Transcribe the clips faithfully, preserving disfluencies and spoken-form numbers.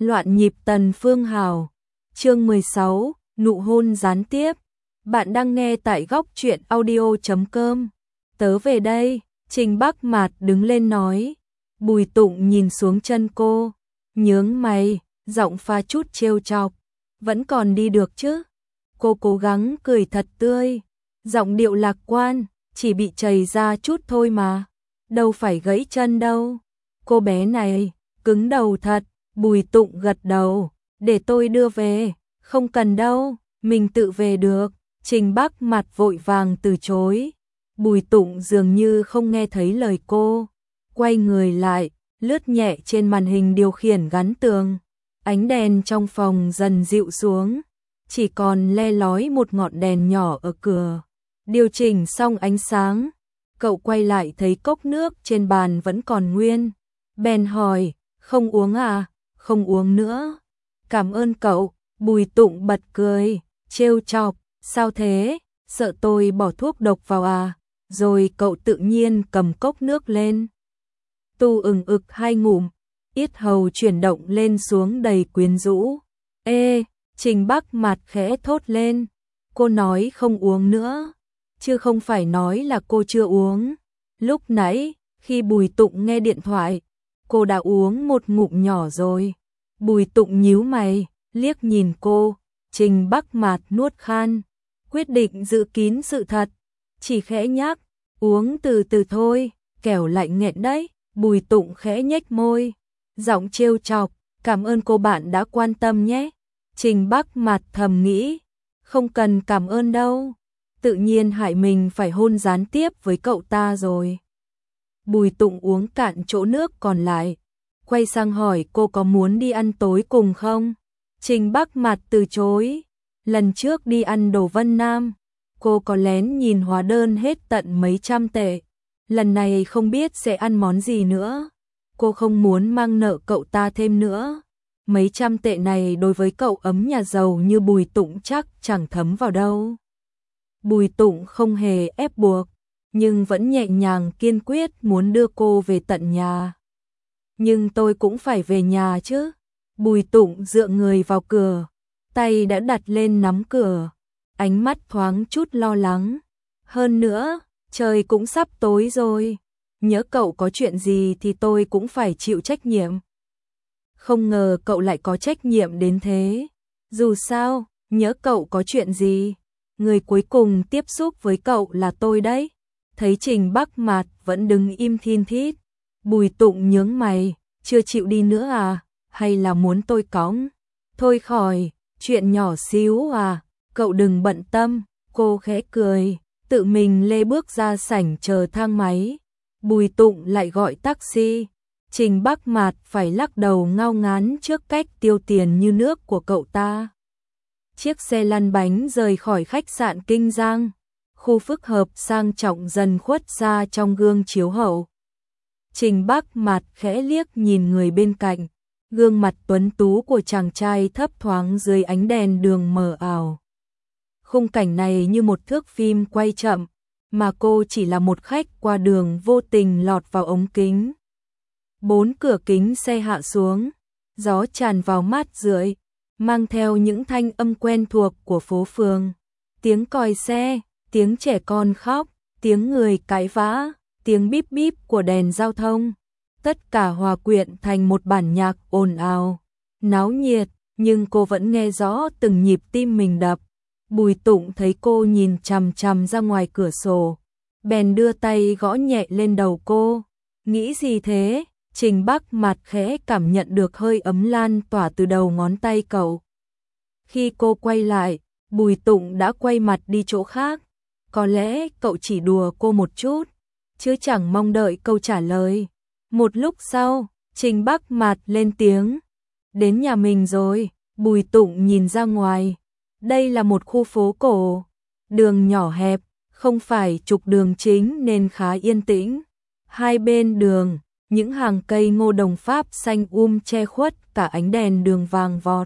Loạn nhịp Tần Phương Hào. Chương mười sáu, nụ hôn gián tiếp. Bạn đang nghe tại góc truyện audio chấm com. Tớ về đây, Trình Bắc Mạt đứng lên nói. Bùi Tụng nhìn xuống chân cô, nhướng mày, giọng pha chút trêu chọc. Vẫn còn đi được chứ? Cô cố gắng cười thật tươi, giọng điệu lạc quan, chỉ bị chảy ra chút thôi mà. Đâu phải gãy chân đâu. Cô bé này, cứng đầu thật. Bùi Tụng gật đầu, để tôi đưa về. Không cần đâu, mình tự về được. Trình Bắc Mạt vội vàng từ chối. Bùi Tụng dường như không nghe thấy lời cô, quay người lại, lướt nhẹ trên màn hình điều khiển gắn tường. Ánh đèn trong phòng dần dịu xuống, chỉ còn le lói một ngọn đèn nhỏ ở cửa. Điều chỉnh xong ánh sáng, cậu quay lại thấy cốc nước trên bàn vẫn còn nguyên. Bèn hỏi, không uống à? Không uống nữa. Cảm ơn cậu. Bùi Tụng bật cười, trêu chọc, sao thế? Sợ tôi bỏ thuốc độc vào à? Rồi cậu tự nhiên cầm cốc nước lên. Tu ừng ực hai ngụm, yết hầu chuyển động lên xuống đầy quyến rũ. Ê, Trình Bắc Mạt khẽ thốt lên. Cô nói không uống nữa, chứ không phải nói là cô chưa uống. Lúc nãy, khi Bùi Tụng nghe điện thoại, cô đã uống một ngụm nhỏ rồi. Bùi Tụng nhíu mày, liếc nhìn cô. Trình Bắc Mạt nuốt khan, quyết định giữ kín sự thật, chỉ khẽ nhắc, uống từ từ thôi, kẻo lạnh nghẹn đấy. Bùi Tụng khẽ nhếch môi, giọng trêu chọc, cảm ơn cô bạn đã quan tâm nhé. Trình Bắc Mạt thầm nghĩ, không cần cảm ơn đâu, tự nhiên hại mình phải hôn gián tiếp với cậu ta rồi. Bùi Tụng uống cạn chỗ nước còn lại, quay sang hỏi cô có muốn đi ăn tối cùng không? Trình Bắc Mạt từ chối. Lần trước đi ăn đồ Vân Nam, cô có lén nhìn hóa đơn hết tận mấy trăm tệ. Lần này không biết sẽ ăn món gì nữa. Cô không muốn mang nợ cậu ta thêm nữa. Mấy trăm tệ này đối với cậu ấm nhà giàu như Bùi Tụng chắc chẳng thấm vào đâu. Bùi Tụng không hề ép buộc, nhưng vẫn nhẹ nhàng kiên quyết muốn đưa cô về tận nhà. Nhưng tôi cũng phải về nhà chứ. Bùi Tụng dựa người vào cửa, tay đã đặt lên nắm cửa, ánh mắt thoáng chút lo lắng. Hơn nữa, trời cũng sắp tối rồi, nhỡ cậu có chuyện gì thì tôi cũng phải chịu trách nhiệm. Không ngờ cậu lại có trách nhiệm đến thế. Dù sao, nhỡ cậu có chuyện gì, người cuối cùng tiếp xúc với cậu là tôi đấy. Thấy Trình Bắc Mạt vẫn đứng im thin thít, Bùi Tụng nhướng mày, chưa chịu đi nữa à? Hay là muốn tôi cõng? Thôi khỏi, chuyện nhỏ xíu à, cậu đừng bận tâm. Cô khẽ cười, tự mình lê bước ra sảnh chờ thang máy. Bùi Tụng lại gọi taxi. Trình Bắc Mạt phải lắc đầu ngao ngán trước cách tiêu tiền như nước của cậu ta. Chiếc xe lăn bánh rời khỏi khách sạn Kinh Giang. Khu phức hợp sang trọng dần khuất ra trong gương chiếu hậu. Trình Bắc Mạt khẽ liếc nhìn người bên cạnh. Gương mặt tuấn tú của chàng trai thấp thoáng dưới ánh đèn đường mờ ảo. Khung cảnh này như một thước phim quay chậm, mà cô chỉ là một khách qua đường vô tình lọt vào ống kính. Bốn cửa kính xe hạ xuống, gió tràn vào mát rượi, mang theo những thanh âm quen thuộc của phố phường. Tiếng còi xe, tiếng trẻ con khóc, tiếng người cãi vã, tiếng bíp bíp của đèn giao thông. Tất cả hòa quyện thành một bản nhạc ồn ào, náo nhiệt, nhưng cô vẫn nghe rõ từng nhịp tim mình đập. Bùi Tụng thấy cô nhìn chằm chằm ra ngoài cửa sổ, bèn đưa tay gõ nhẹ lên đầu cô. Nghĩ gì thế? Trình Bắc Mạt khẽ cảm nhận được hơi ấm lan tỏa từ đầu ngón tay cậu. Khi cô quay lại, Bùi Tụng đã quay mặt đi chỗ khác. Có lẽ cậu chỉ đùa cô một chút, chứ chẳng mong đợi câu trả lời. Một lúc sau, Trình Bắc Mạt lên tiếng. Đến nhà mình rồi. Bùi Tụng nhìn ra ngoài. Đây là một khu phố cổ, đường nhỏ hẹp, không phải trục đường chính nên khá yên tĩnh. Hai bên đường, những hàng cây ngô đồng Pháp xanh um che khuất cả ánh đèn đường vàng vọt.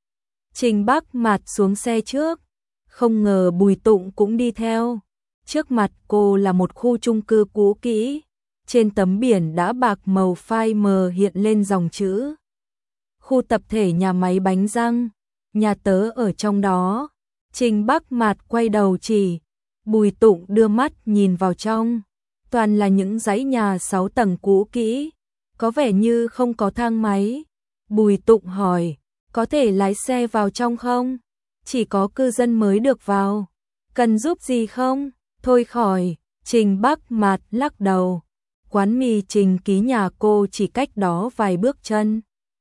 Trình Bắc Mạt xuống xe trước, không ngờ Bùi Tụng cũng đi theo. Trước mặt cô là một khu chung cư cũ kỹ. Trên tấm biển đã bạc màu phai mờ hiện lên dòng chữ. khu tập thể nhà máy bánh răng, nhà tớ ở trong đó. Trình Bắc Mạt quay đầu chỉ, Bùi Tụng đưa mắt nhìn vào trong, toàn là những dãy nhà sáu tầng cũ kỹ, có vẻ như không có thang máy. Bùi Tụng hỏi, có thể lái xe vào trong không? Chỉ có cư dân mới được vào. Cần giúp gì không? Thôi khỏi. Trình Bắc Mạt lắc đầu. Quán mì Trình Ký nhà cô chỉ cách đó vài bước chân.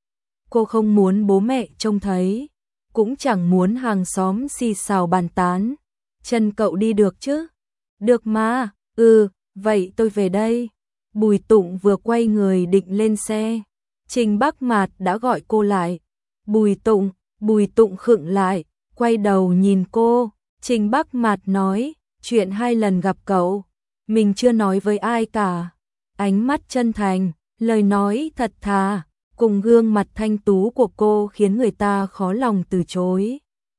Cô không muốn bố mẹ trông thấy, cũng chẳng muốn hàng xóm xì xào bàn tán. Chân cậu đi được chứ? Được mà. Ừ, vậy tôi về đây. Bùi Tụng vừa quay người định lên xe, Trình Bắc Mạt đã gọi cô lại. Bùi Tụng, Bùi Tụng khựng lại, quay đầu nhìn cô. Trình Bắc Mạt nói, chuyện hai lần gặp cậu, mình chưa nói với ai cả. Ánh mắt chân thành, lời nói thật thà, cùng gương mặt thanh tú của cô khiến người ta khó lòng từ chối.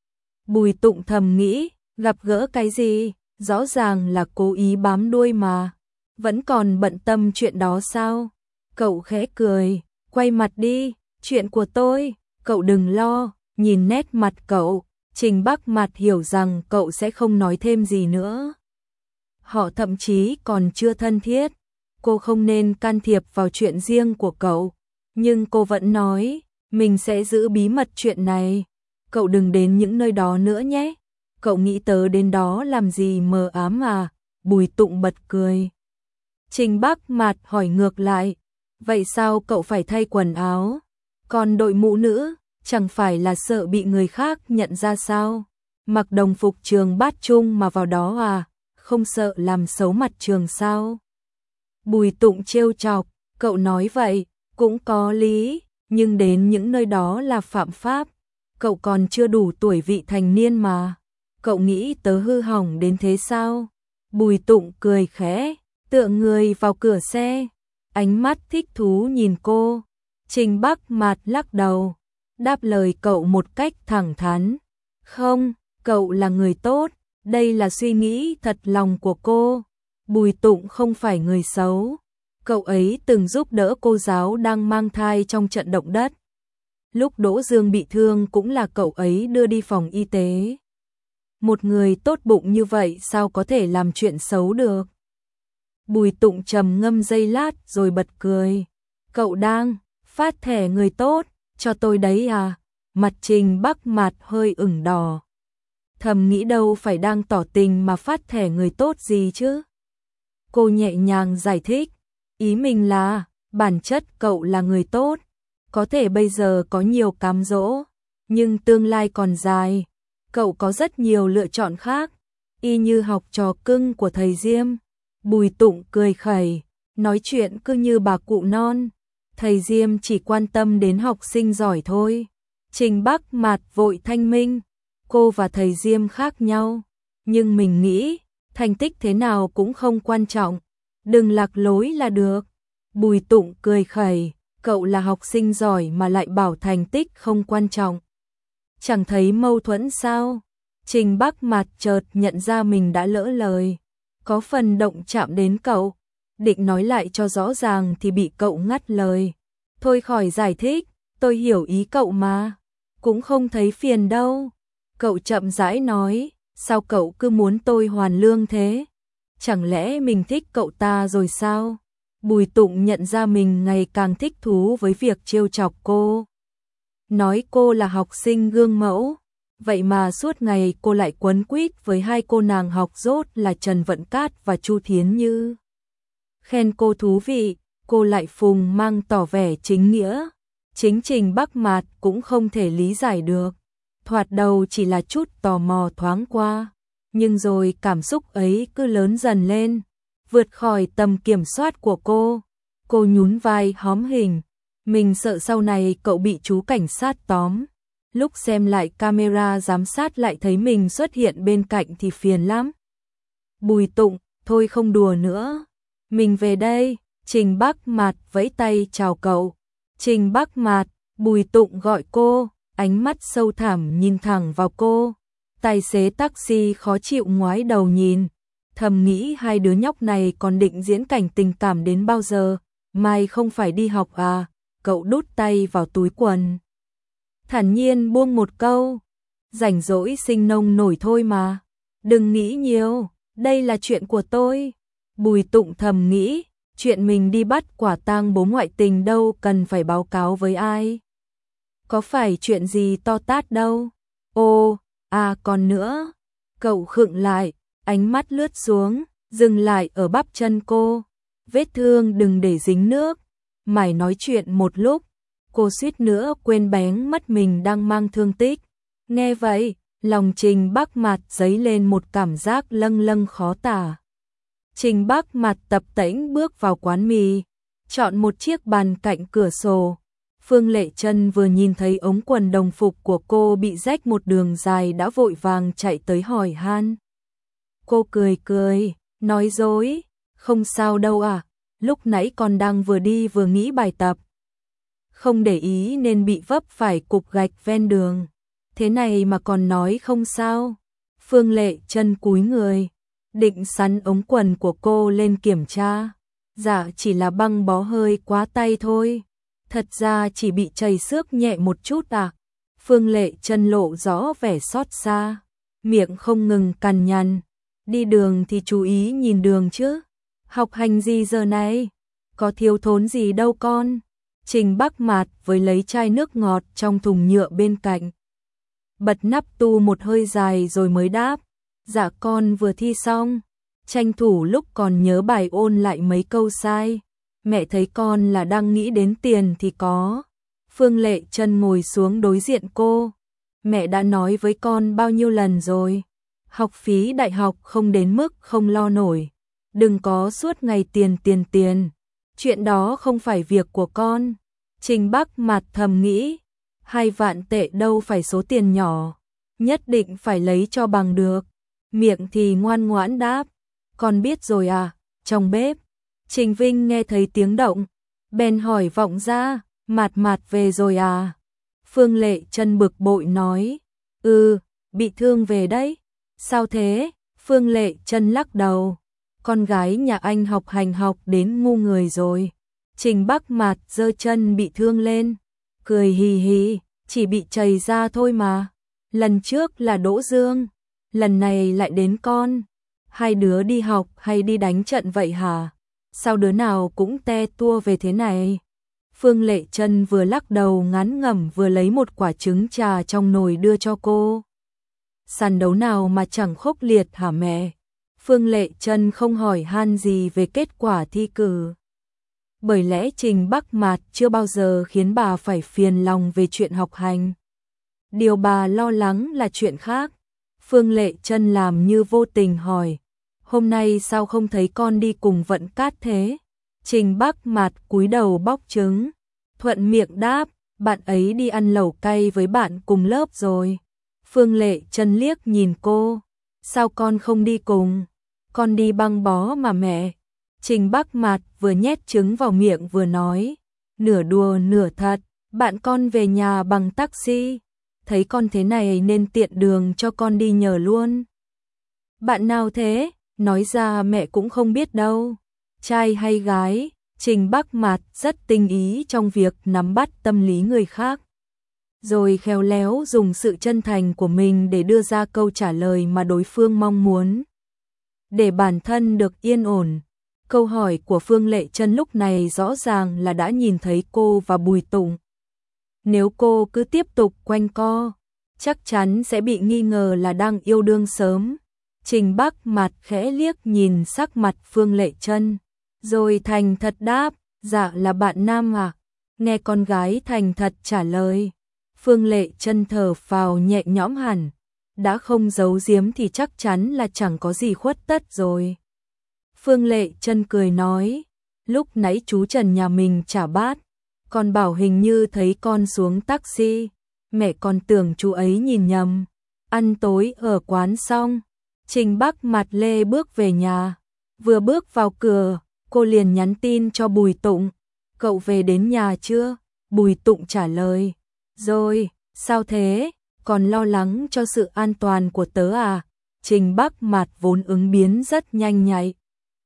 Bùi Tụng thầm nghĩ, gặp gỡ cái gì, rõ ràng là cố ý bám đuôi mà. Vẫn còn bận tâm chuyện đó sao? Cậu khẽ cười, quay mặt đi, chuyện của tôi, cậu đừng lo. Nhìn nét mặt cậu, Trình Bắc Mạt hiểu rằng cậu sẽ không nói thêm gì nữa. Họ thậm chí còn chưa thân thiết, cô không nên can thiệp vào chuyện riêng của cậu. Nhưng cô vẫn nói, mình sẽ giữ bí mật chuyện này. Cậu đừng đến những nơi đó nữa nhé. Cậu nghĩ tớ đến đó làm gì mờ ám à? Bùi Tụng bật cười. Trình Bắc Mạt hỏi ngược lại, vậy sao cậu phải thay quần áo? Còn đội mũ nữ, chẳng phải là sợ bị người khác nhận ra sao? Mặc đồng phục trường bát trung mà vào đó à? Không sợ làm xấu mặt trường sao? Bùi Tụng trêu chọc, cậu nói vậy, cũng có lý, nhưng đến những nơi đó là phạm pháp. Cậu còn chưa đủ tuổi vị thành niên mà. Cậu nghĩ tớ hư hỏng đến thế sao? Bùi Tụng cười khẽ, tựa người vào cửa xe, ánh mắt thích thú nhìn cô. Trình Bắc Mạt lắc đầu, đáp lời cậu một cách thẳng thắn. Không, cậu là người tốt, đây là suy nghĩ thật lòng của cô. Bùi Tụng không phải người xấu. Cậu ấy từng giúp đỡ cô giáo đang mang thai trong trận động đất. Lúc Đỗ Dương bị thương cũng là cậu ấy đưa đi phòng y tế. Một người tốt bụng như vậy sao có thể làm chuyện xấu được? Bùi Tụng trầm ngâm giây lát rồi bật cười. Cậu đang phát thẻ người tốt cho tôi đấy à? Mặt Trình Bắc Mạt hơi ửng đỏ. Thầm nghĩ đâu phải đang tỏ tình mà phát thẻ người tốt gì chứ? Cô nhẹ nhàng giải thích, ý mình là bản chất cậu là người tốt, có thể bây giờ có nhiều cám dỗ, nhưng tương lai còn dài, cậu có rất nhiều lựa chọn khác, y như học trò cưng của thầy Diêm. Bùi Tụng cười khẩy, nói chuyện cứ như bà cụ non, thầy Diêm chỉ quan tâm đến học sinh giỏi thôi. Trình Bắc Mạt vội thanh minh, cô và thầy Diêm khác nhau, nhưng mình nghĩ thành tích thế nào cũng không quan trọng, đừng lạc lối là được. Bùi Tụng cười khẩy, cậu là học sinh giỏi mà lại bảo thành tích không quan trọng. Chẳng thấy mâu thuẫn sao? Trình Bắc Mạt chợt nhận ra mình đã lỡ lời, có phần động chạm đến cậu, định nói lại cho rõ ràng thì bị cậu ngắt lời. Thôi khỏi giải thích, tôi hiểu ý cậu mà, cũng không thấy phiền đâu. Cậu chậm rãi nói, sao cậu cứ muốn tôi hoàn lương thế? Chẳng lẽ mình thích cậu ta rồi sao? Bùi Tụng nhận ra mình ngày càng thích thú với việc trêu chọc cô. Nói cô là học sinh gương mẫu, vậy mà suốt ngày cô lại quấn quýt với hai cô nàng học dốt là Trần Vận Cát và Chu Thiến Như. Khen cô thú vị, cô lại phùng mang tỏ vẻ chính nghĩa. Chính Trình Bắc Mạt cũng không thể lý giải được. Thoạt đầu chỉ là chút tò mò thoáng qua, nhưng rồi cảm xúc ấy cứ lớn dần lên, vượt khỏi tầm kiểm soát của cô. Cô nhún vai hóm hình, mình sợ sau này cậu bị chú cảnh sát tóm. Lúc xem lại camera giám sát lại thấy mình xuất hiện bên cạnh thì phiền lắm. Bùi Tụng, thôi không đùa nữa, mình về đây. Trình Bắc Mạt vẫy tay chào cậu. Trình Bắc Mạt, Bùi Tụng gọi cô, ánh mắt sâu thẳm nhìn thẳng vào cô. Tài xế taxi khó chịu ngoái đầu nhìn, thầm nghĩ hai đứa nhóc này còn định diễn cảnh tình cảm đến bao giờ, mai không phải đi học à? Cậu đút tay vào túi quần. thản nhiên buông một câu, rảnh rỗi sinh nông nổi thôi mà, đừng nghĩ nhiều, đây là chuyện của tôi. Bùi Tụng thầm nghĩ, chuyện mình đi bắt quả tang bố ngoại tình đâu cần phải báo cáo với ai. Có phải chuyện gì to tát đâu. Ô, à còn nữa, cậu khựng lại, ánh mắt lướt xuống, dừng lại ở bắp chân cô. Vết thương đừng để dính nước. Mải nói chuyện một lúc, cô suýt nữa quên bén mất mình đang mang thương tích. Nghe vậy, lòng Trình Bắc Mạt dấy lên một cảm giác lâng lâng khó tả. Trình Bắc Mạt tập tễnh bước vào quán mì, chọn một chiếc bàn cạnh cửa sổ. Phương Lệ Trân vừa nhìn thấy ống quần đồng phục của cô bị rách một đường dài đã vội vàng chạy tới hỏi han. Cô cười cười, nói dối, không sao đâu à, lúc nãy con đang vừa đi vừa nghĩ bài tập. Không để ý nên bị vấp phải cục gạch ven đường. Thế này mà còn nói không sao. Phương Lệ Trân cúi người, định sắn ống quần của cô lên kiểm tra. Dạ chỉ là băng bó hơi quá tay thôi. Thật ra chỉ bị chảy xước nhẹ một chút à. Phương Lệ Trân lộ rõ vẻ xót xa, miệng không ngừng cằn nhằn. Đi đường thì chú ý nhìn đường chứ. Học hành gì giờ này? Có thiếu thốn gì đâu con. Trình Bắc Mạt với lấy chai nước ngọt trong thùng nhựa bên cạnh. Bật nắp tu một hơi dài rồi mới đáp. Dạ con vừa thi xong. Tranh thủ lúc còn nhớ bài ôn lại mấy câu sai. Mẹ thấy con là đang nghĩ đến tiền thì có. Phương Lệ Trân ngồi xuống đối diện cô. Mẹ đã nói với con bao nhiêu lần rồi. Học phí đại học không đến mức không lo nổi. Đừng có suốt ngày tiền tiền tiền. Chuyện đó không phải việc của con. Trình Bắc Mạt thầm nghĩ. Hai vạn tệ đâu phải số tiền nhỏ. Nhất định phải lấy cho bằng được. Miệng thì ngoan ngoãn đáp. Con biết rồi à, trong bếp. Trình Vinh nghe thấy tiếng động, bèn hỏi vọng ra, Mạt Mạt về rồi à? Phương Lệ Trân bực bội nói, ừ, bị thương về đấy. Sao thế? Phương Lệ Trân lắc đầu, con gái nhà anh học hành học đến ngu người rồi. Trình Bắc Mạt giơ chân bị thương lên, cười hì hì, chỉ bị chảy ra thôi mà. Lần trước là Đỗ Dương, lần này lại đến con. Hai đứa đi học hay đi đánh trận vậy hả? Sao đứa nào cũng te tua về thế này? Phương Lệ Trân vừa lắc đầu ngán ngẩm vừa lấy một quả trứng trà trong nồi đưa cho cô. Sàn đấu nào mà chẳng khốc liệt hả mẹ? Phương Lệ Trân không hỏi han gì về kết quả thi cử. Bởi lẽ Trình Bắc Mạt chưa bao giờ khiến bà phải phiền lòng về chuyện học hành. Điều bà lo lắng là chuyện khác. Phương Lệ Trân làm như vô tình hỏi. Hôm nay sao không thấy con đi cùng Vận Cát thế? Trình Bắc Mạt cúi đầu bóc trứng, thuận miệng đáp, bạn ấy đi ăn lẩu cay với bạn cùng lớp rồi. Phương Lệ Trân liếc nhìn cô, sao con không đi cùng? Con đi băng bó mà mẹ. Trình Bắc Mạt vừa nhét trứng vào miệng vừa nói, nửa đùa nửa thật, bạn con về nhà bằng taxi, thấy con thế này nên tiện đường cho con đi nhờ luôn. Bạn nào thế? Nói ra mẹ cũng không biết đâu. Trai hay gái? Trình Bắc Mạt rất tinh ý trong việc nắm bắt tâm lý người khác, rồi khéo léo dùng sự chân thành của mình để đưa ra câu trả lời mà đối phương mong muốn, để bản thân được yên ổn. Câu hỏi của Phương Lệ Trân lúc này rõ ràng là đã nhìn thấy cô và Bùi Tụng. Nếu cô cứ tiếp tục quanh co, chắc chắn sẽ bị nghi ngờ là đang yêu đương sớm. Trình Bắc Mạt khẽ liếc nhìn sắc mặt Phương Lệ Trân, rồi thành thật đáp, dạ là bạn nam à? Nghe con gái thành thật trả lời, Phương Lệ Trân thở phào nhẹ nhõm hẳn, đã không giấu giếm thì chắc chắn là chẳng có gì khuất tất rồi. Phương Lệ Trân cười nói, lúc nãy chú Trần nhà mình trả bát, con bảo hình như thấy con xuống taxi, mẹ con tưởng chú ấy nhìn nhầm. Ăn tối ở quán xong, Trình Bắc Mạt lê bước về nhà, vừa bước vào cửa, cô liền nhắn tin cho Bùi Tụng, cậu về đến nhà chưa? Bùi Tụng trả lời, rồi, sao thế, còn lo lắng cho sự an toàn của tớ à? Trình Bắc Mạt vốn ứng biến rất nhanh nhạy.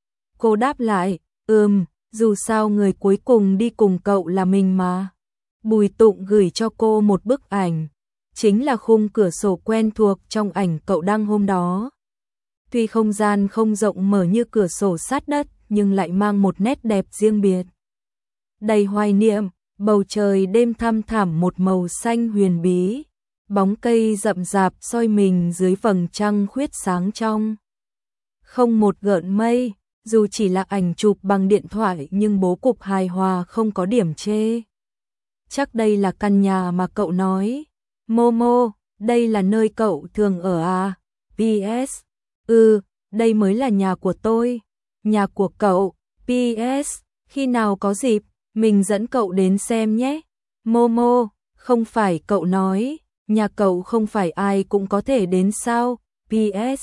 Cô đáp lại, ừm, dù sao người cuối cùng đi cùng cậu là mình mà. Bùi Tụng gửi cho cô một bức ảnh, chính là khung cửa sổ quen thuộc trong ảnh cậu đăng hôm đó. Tuy không gian không rộng mở như cửa sổ sát đất, nhưng lại mang một nét đẹp riêng biệt. Đầy hoài niệm, bầu trời đêm thăm thẳm một màu xanh huyền bí, bóng cây rậm rạp soi mình dưới vầng trăng khuyết sáng trong. Không một gợn mây, dù chỉ là ảnh chụp bằng điện thoại nhưng bố cục hài hòa không có điểm chê. Chắc đây là căn nhà mà cậu nói. Momo, đây là nơi cậu thường ở à? pê ét. Ừ, đây mới là nhà của tôi. Nhà của cậu. pê ét. Khi nào có dịp, mình dẫn cậu đến xem nhé. Momo, không phải cậu nói, nhà cậu không phải ai cũng có thể đến sao? pê ét.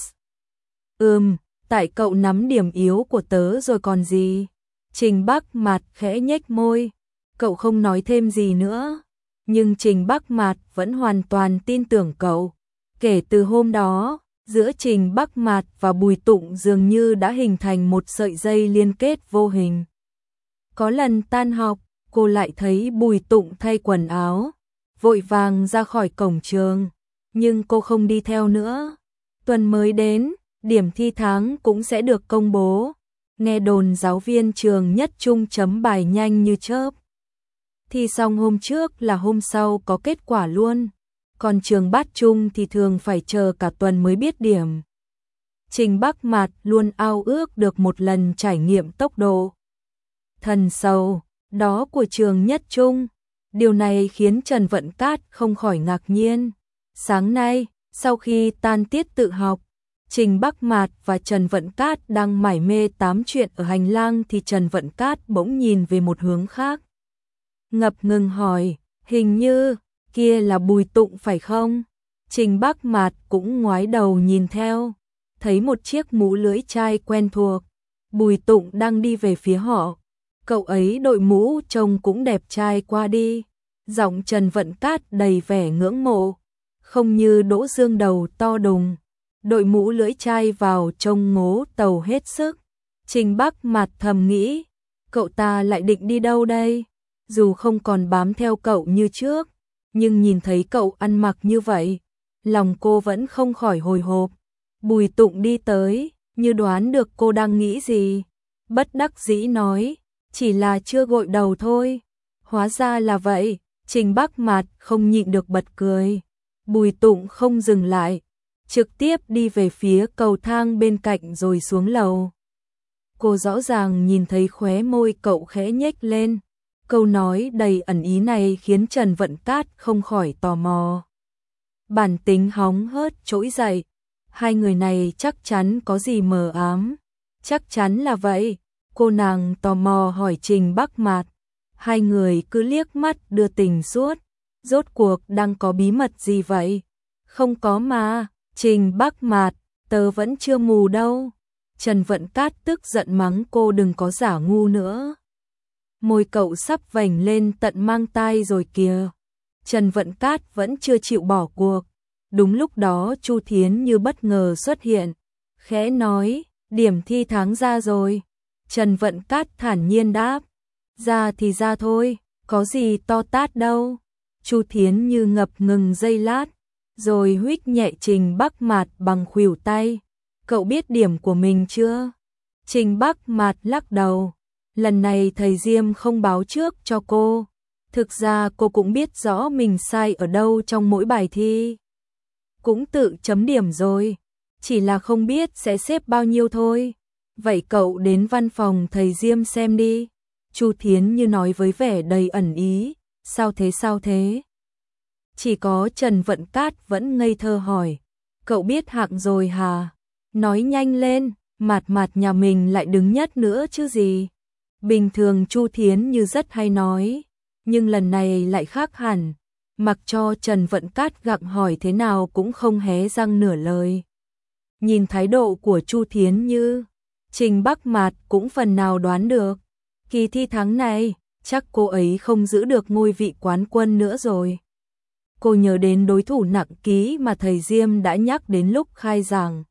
Ừm, tại cậu nắm điểm yếu của tớ rồi còn gì. Trình Bắc Mạt khẽ nhếch môi. Cậu không nói thêm gì nữa. Nhưng Trình Bắc Mạt vẫn hoàn toàn tin tưởng cậu. Kể từ hôm đó, giữa Trình Bắc Mạt và Bùi Tụng dường như đã hình thành một sợi dây liên kết vô hình. Có lần tan học, cô lại thấy Bùi Tụng thay quần áo, vội vàng ra khỏi cổng trường, nhưng cô không đi theo nữa. Tuần mới đến, điểm thi tháng cũng sẽ được công bố. Nghe đồn giáo viên trường Nhất Trung chấm bài nhanh như chớp. Thi xong hôm trước là hôm sau có kết quả luôn. Còn trường Bát Trung thì thường phải chờ cả tuần mới biết điểm. Trình Bắc Mạt luôn ao ước được một lần trải nghiệm tốc độ thần sầu đó của trường Nhất Trung. Điều này khiến Trần Vận Cát không khỏi ngạc nhiên. Sáng nay, sau khi tan tiết tự học, Trình Bắc Mạt và Trần Vận Cát đang mải mê tám chuyện ở hành lang thì Trần Vận Cát bỗng nhìn về một hướng khác. Ngập ngừng hỏi, hình như, kia là Bùi Tụng phải không? Trình Bắc Mạt cũng ngoái đầu nhìn theo, thấy một chiếc mũ lưỡi chai quen thuộc. Bùi Tụng đang đi về phía họ. Cậu ấy đội mũ trông cũng đẹp trai qua đi. Giọng Trần Vận Cát đầy vẻ ngưỡng mộ, không như Đỗ Dương đầu to đùng. Đội mũ lưỡi chai vào trông ngố tàu hết sức. Trình Bắc Mạt thầm nghĩ, cậu ta lại định đi đâu đây? Dù không còn bám theo cậu như trước, nhưng nhìn thấy cậu ăn mặc như vậy, lòng cô vẫn không khỏi hồi hộp. Bùi Tụng đi tới, như đoán được cô đang nghĩ gì. Bất đắc dĩ nói, chỉ là chưa gội đầu thôi. Hóa ra là vậy. Trình Bắc Mạt không nhịn được bật cười. Bùi Tụng không dừng lại, trực tiếp đi về phía cầu thang bên cạnh rồi xuống lầu. Cô rõ ràng nhìn thấy khóe môi cậu khẽ nhếch lên. Câu nói đầy ẩn ý này khiến Trần Vận Cát không khỏi tò mò. Bản tính hóng hớt trỗi dậy. Hai người này chắc chắn có gì mờ ám. Chắc chắn là vậy. Cô nàng tò mò hỏi Trình Bắc Mạt. Hai người cứ liếc mắt đưa tình suốt. Rốt cuộc đang có bí mật gì vậy? Không có mà. Trình Bắc Mạt, tớ vẫn chưa mù đâu. Trần Vận Cát tức giận mắng cô đừng có giả ngu nữa. Môi cậu sắp vành lên tận mang tai rồi kìa. Trần Vận Cát vẫn chưa chịu bỏ cuộc. Đúng lúc đó Chu Thiến như bất ngờ xuất hiện. Khẽ nói, điểm thi tháng ra rồi. Trần Vận Cát thản nhiên đáp. Ra thì ra thôi, có gì to tát đâu. Chu Thiến như ngập ngừng giây lát, rồi huých nhẹ Trình Bắc Mạt bằng khuỷu tay. Cậu biết điểm của mình chưa? Trình Bắc Mạt lắc đầu. Lần này thầy Diêm không báo trước cho cô. Thực ra cô cũng biết rõ mình sai ở đâu trong mỗi bài thi. Cũng tự chấm điểm rồi, chỉ là không biết sẽ xếp bao nhiêu thôi. Vậy cậu đến văn phòng thầy Diêm xem đi. Chu Thiến như nói với vẻ đầy ẩn ý. Sao thế sao thế? Chỉ có Trần Vận Cát vẫn ngây thơ hỏi. Cậu biết hạng rồi hả? Nói nhanh lên, Mạt Mạt nhà mình lại đứng nhất nữa chứ gì. Bình thường Chu Thiến như rất hay nói, nhưng lần này lại khác hẳn. Mặc cho Trần Vận Cát gặng hỏi thế nào cũng không hé răng nửa lời. Nhìn thái độ của Chu Thiến như, Trình Bắc Mạt cũng phần nào đoán được. Kỳ thi tháng này, chắc cô ấy không giữ được ngôi vị quán quân nữa rồi. Cô nhớ đến đối thủ nặng ký mà thầy Diêm đã nhắc đến lúc khai giảng.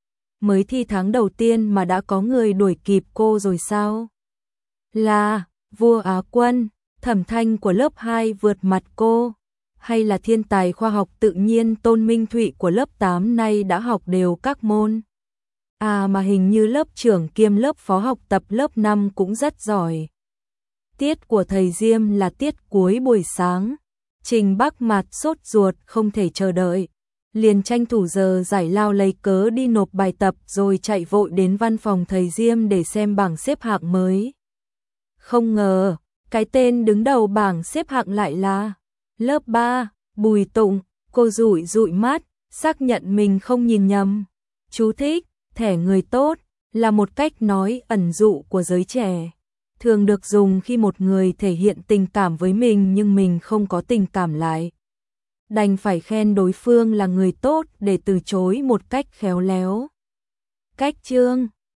Mới thi tháng đầu tiên mà đã có người đuổi kịp cô rồi sao? Là, vua Á quân, Thẩm Thanh của lớp hai vượt mặt cô, hay là thiên tài khoa học tự nhiên Tôn Minh Thụy của lớp tám nay đã học đều các môn. À mà hình như lớp trưởng kiêm lớp phó học tập lớp năm cũng rất giỏi. Tiết của thầy Diêm là tiết cuối buổi sáng. Trình Bắc Mạt sốt ruột không thể chờ đợi, liền tranh thủ giờ giải lao lấy cớ đi nộp bài tập rồi chạy vội đến văn phòng thầy Diêm để xem bảng xếp hạng mới. Không ngờ, cái tên đứng đầu bảng xếp hạng lại là lớp ba, Bùi Tụng. Cô dụi dụi mắt, xác nhận mình không nhìn nhầm. Chú thích, thẻ người tốt là một cách nói ẩn dụ của giới trẻ, thường được dùng khi một người thể hiện tình cảm với mình nhưng mình không có tình cảm lại. Đành phải khen đối phương là người tốt để từ chối một cách khéo léo. Cách chương